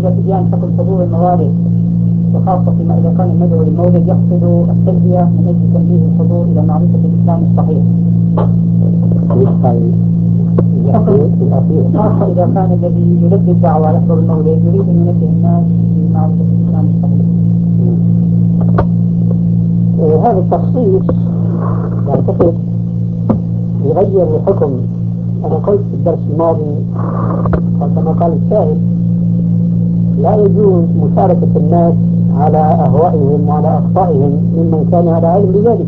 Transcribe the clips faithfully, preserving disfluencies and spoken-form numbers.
بيان حكم حضور الموارد، وخاصة فيما إذا كان المدعو للمولد يقصد التلبية من أجل تنبيه الحضور إلى معرفة الإسلام الصحيح. خاصة إذا كان الذي يلبي الدعوة يحضر المولد يريد أن ينبه الناس لمعرفة الإسلام الصحيح. هذا التخصيص يعتقد يغير الحكم. أنا قلت في الدرس الماضي كما قال السائل لا يجوز مشاركة الناس على أهوائهم وعلى أخطائهم ممن كان على علم بذلك.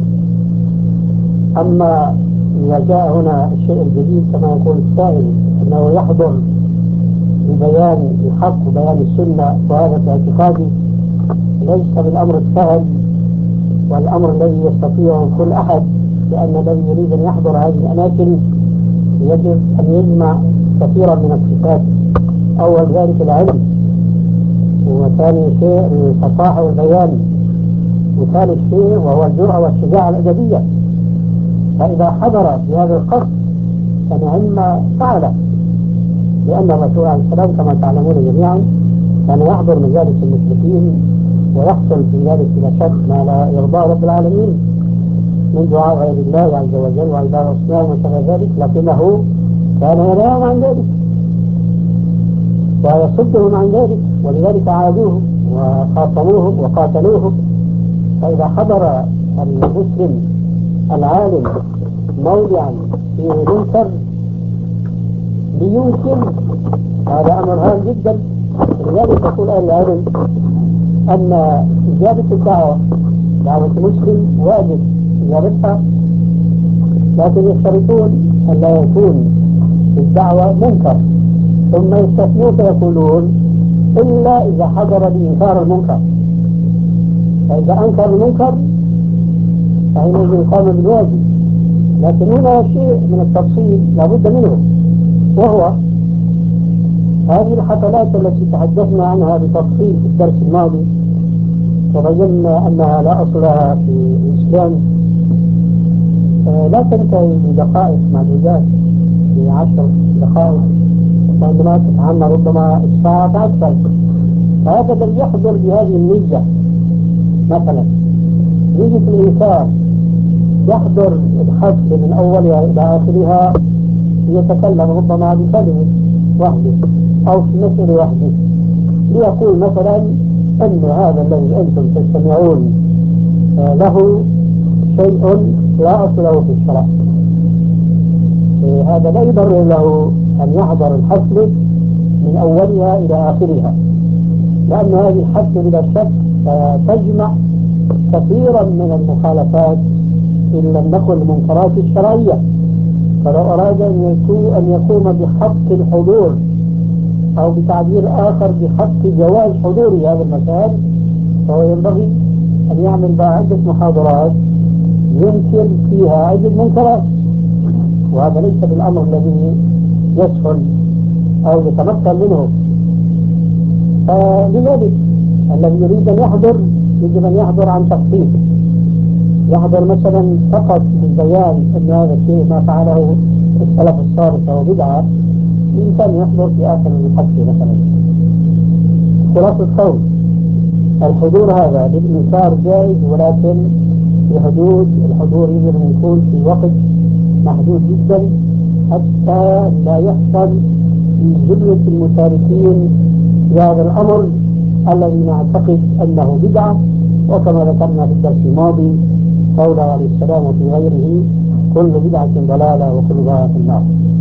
أما إذا جاء هنا الشيء الجديد كما يقول السائل أنه يحضر ببيان الحق وبيان السنة، وهذا في اعتقادي ليس بالأمر السهل والأمر الذي يستطيعه كل أحد، لأن الذي يريد أن يحضر هذه الأماكن يجب أن يجمع كثيرا من الصفات. أول ذلك العلم، وثاني شيء الفصاحة والبيان، وثالث شيء وهو الجرأة والشجاعة الأدبية. فإذا حضر بهذا القصد فنعم فعله، لأن الرسول عليه السلام كما تعلمون جميعا كان يحضر مجالس المشركين ويحصل في ذلك إلى شك ما لا يرضى رب العالمين من دعاء غير الله عز وجل وعبادة الأصنام وشبه ذلك، لكنه كان ينهاهم عن ذلك ويصدهم عن ذلك، ولذلك عادوه وخاصموه وقاتلوه. فإذا حضر المسلم العالم موضعا فيه منكر لينكر، هذا أمر هام جدا. لذلك يقول أهل العلم أن إجابة الدعوة دعوة المسلم واجب إجابتها، لكن يشترطون أن لا يكون الدعوة منكر، ثم يستثنون فيقولون إلا إذا حضر بإنكار المنكر. فإذا أنكر المنكر فحينئذ قام بالواجب. لكن هنا شيء من التفصيل لابد منه، وهو هذه الحفلات التي تحدثنا عنها بتفصيل في الدرس الماضي وبينا أنها لا أصل لها في الإسلام، لا تنتهي بدقائق معدودات، بعشر دقائق، وعندما تتعنى ربما الساعة أكثر. فهذا الذي يحضر بهذه النية مثلا نية الإنكار، يحضر الحفل من أولها إلى آخرها يتكلم ربما بكلمة واحدة أو في مسألة واحدة، ليقول مثلا أن هذا الذي أنتم تستمعون له شيء لا أصل له في الشرع. هذا لا يبرر له أن يحضر الحفل من أولها إلى آخرها، لأن هذه الحفل بلا شك تجمع كثيرا من المخالفات إن لم نكن المنكرات الشرعية. فلو أراد أن يقوم بحق الحضور أو بتعبير آخر بحق جواز حضور هذا المكان، فهو ينبغي أن يعمل بها عدة محاضرات ينكر فيها عدة منكرات، وهذا ليس بالأمر الذي يسهل أو يتمكن منه. فلذلك الذي يريد أن يحضر يجب أن يحضر عن تخطيط، يحضر مثلا فقط بالبيان أن هذا الشيء ما فعله السلف الصالح فهو بدعة، يمكن يحضر في آخر الحفل مثلا. خلاصة القول الحضور هذا للإنكار جائز، ولكن بحدود الحضور يجب أن يكون في وقت محدود جدا حتى لا يحصل في جملة المشاركين في هذا الأمر الذي نعتقد أنه بدعة. وكما ذكرنا في الدرس الماضي قوله عليه السلام وفي غيره كل بدعة ضلالة وكل ضلالة في النار.